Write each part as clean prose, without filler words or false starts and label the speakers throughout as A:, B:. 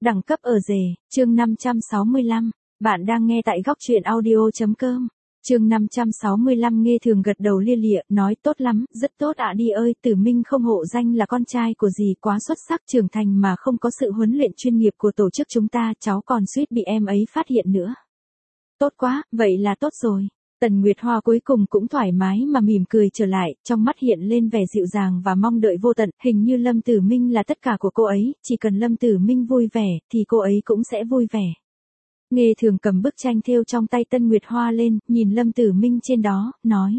A: Đẳng cấp ở rể, chương 565. Bạn đang nghe tại góc truyện audio.com. Chương 565. Nghe thường gật đầu lia lịa, nói tốt lắm, rất tốt ạ đi ơi, Tử Minh không hộ danh là con trai của dì quá xuất sắc, trưởng thành mà không có sự huấn luyện chuyên nghiệp của tổ chức chúng ta, cháu còn suýt bị em ấy phát hiện nữa. Tốt quá, vậy là tốt rồi. Tần Nguyệt Hoa cuối cùng cũng thoải mái mà mỉm cười trở lại, trong mắt hiện lên vẻ dịu dàng và mong đợi vô tận, hình như Lâm Tử Minh là tất cả của cô ấy, chỉ cần Lâm Tử Minh vui vẻ, thì cô ấy cũng sẽ vui vẻ. Nghê thường cầm bức tranh thêu trong tay Tân Nguyệt Hoa lên, nhìn Lâm Tử Minh trên đó, nói.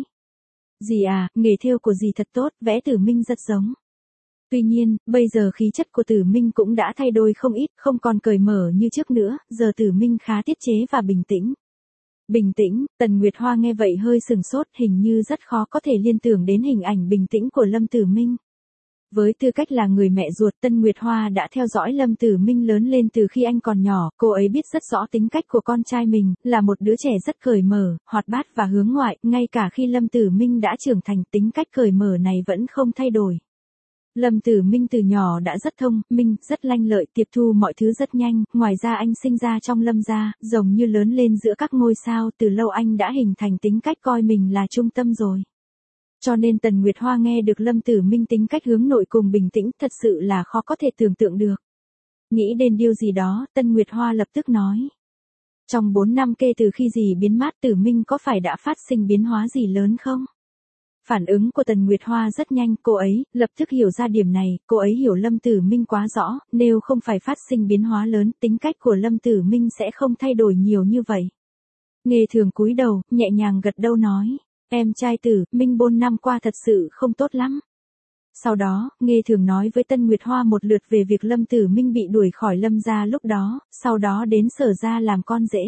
A: Dì à, nghề thêu của dì thật tốt, vẽ Tử Minh rất giống. Tuy nhiên, bây giờ khí chất của Tử Minh cũng đã thay đổi không ít, không còn cởi mở như trước nữa, giờ Tử Minh khá tiết chế và bình tĩnh. Bình tĩnh, Tần Nguyệt Hoa nghe vậy hơi sừng sốt, hình như rất khó có thể liên tưởng đến hình ảnh bình tĩnh của Lâm Tử Minh. Với tư cách là người mẹ ruột, Tân Nguyệt Hoa đã theo dõi Lâm Tử Minh lớn lên từ khi anh còn nhỏ, cô ấy biết rất rõ tính cách của con trai mình, là một đứa trẻ rất cởi mở, hoạt bát và hướng ngoại, ngay cả khi Lâm Tử Minh đã trưởng thành, tính cách cởi mở này vẫn không thay đổi. Lâm Tử Minh từ nhỏ đã rất thông minh, rất lanh lợi, tiếp thu mọi thứ rất nhanh, ngoài ra anh sinh ra trong Lâm gia, giống như lớn lên giữa các ngôi sao, từ lâu anh đã hình thành tính cách coi mình là trung tâm rồi. Cho nên Tần Nguyệt Hoa nghe được Lâm Tử Minh tính cách hướng nội cùng bình tĩnh, thật sự là khó có thể tưởng tượng được. Nghĩ đến điều gì đó, Tân Nguyệt Hoa lập tức nói. Trong 4 năm kể từ khi dì biến mất, Tử Minh có phải đã phát sinh biến hóa gì lớn không? Phản ứng của Tần Nguyệt Hoa rất nhanh, cô ấy lập tức hiểu ra điểm này, cô ấy hiểu Lâm Tử Minh quá rõ, nếu không phải phát sinh biến hóa lớn, tính cách của Lâm Tử Minh sẽ không thay đổi nhiều như vậy. Nghê thường cúi đầu, nhẹ nhàng gật đầu nói, em trai Tử Minh 4 năm qua thật sự không tốt lắm. Sau đó, Nghê thường nói với Tân Nguyệt Hoa một lượt về việc Lâm Tử Minh bị đuổi khỏi Lâm gia lúc đó, sau đó đến Sở gia làm con rể.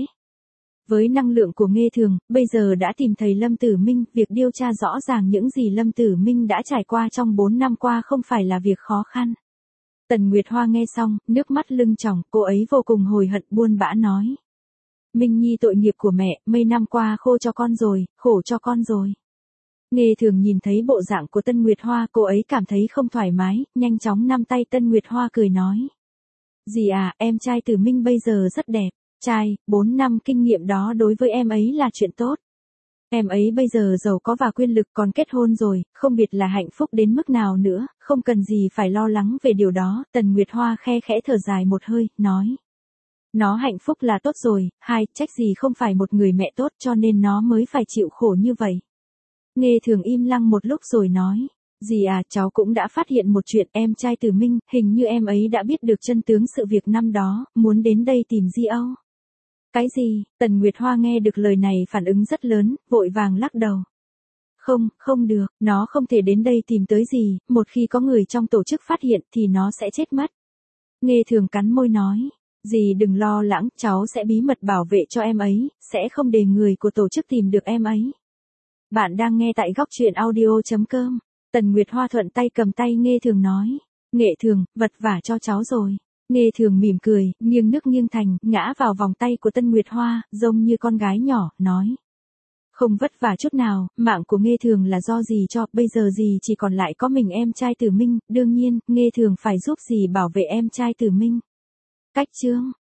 A: Với năng lượng của Nghê thường, bây giờ đã tìm thấy Lâm Tử Minh, việc điều tra rõ ràng những gì Lâm Tử Minh đã trải qua trong 4 năm qua không phải là việc khó khăn. Tần Nguyệt Hoa nghe xong, nước mắt lưng tròng, cô ấy vô cùng hối hận buồn bã nói. Minh Nhi tội nghiệp của mẹ, mấy năm qua khổ cho con rồi. Nghê thường nhìn thấy bộ dạng của Tân Nguyệt Hoa, cô ấy cảm thấy không thoải mái, nhanh chóng nắm tay Tân Nguyệt Hoa cười nói. Dì à, em trai Tử Minh bây giờ rất đẹp. Trai, 4 năm kinh nghiệm đó đối với em ấy là chuyện tốt. Em ấy bây giờ giàu có và quyền lực, còn kết hôn rồi, không biết là hạnh phúc đến mức nào nữa, không cần gì phải lo lắng về điều đó. Tần Nguyệt Hoa khe khẽ thở dài một hơi, nói. Nó hạnh phúc là tốt rồi, trách gì không phải một người mẹ tốt cho nên nó mới phải chịu khổ như vậy. Nghê thường im lặng một lúc rồi nói. Dì à, cháu cũng đã phát hiện một chuyện, em trai Tử Minh, hình như em ấy đã biết được chân tướng sự việc năm đó, muốn đến đây tìm Di Âu. Cái gì? Tần Nguyệt Hoa nghe được lời này phản ứng rất lớn, vội vàng lắc đầu. Không được, nó không thể đến đây tìm tới gì, một khi có người trong tổ chức phát hiện thì nó sẽ chết mất. Nghê thường cắn môi nói, dì đừng lo lắng, cháu sẽ bí mật bảo vệ cho em ấy, sẽ không để người của tổ chức tìm được em ấy. Bạn đang nghe tại góc truyện audio.com. Tần Nguyệt Hoa thuận tay cầm tay Nghê thường nói, Nghệ thường, vật vả cho cháu rồi. Nghê thường mỉm cười, nghiêng nước nghiêng thành, ngã vào vòng tay của Tân Nguyệt Hoa, giống như con gái nhỏ, nói. Không vất vả chút nào, mạng của Nghê thường là do dì cho, bây giờ dì chỉ còn lại có mình em trai Tử Minh, đương nhiên, Nghê thường phải giúp dì bảo vệ em trai Tử Minh. Cách chương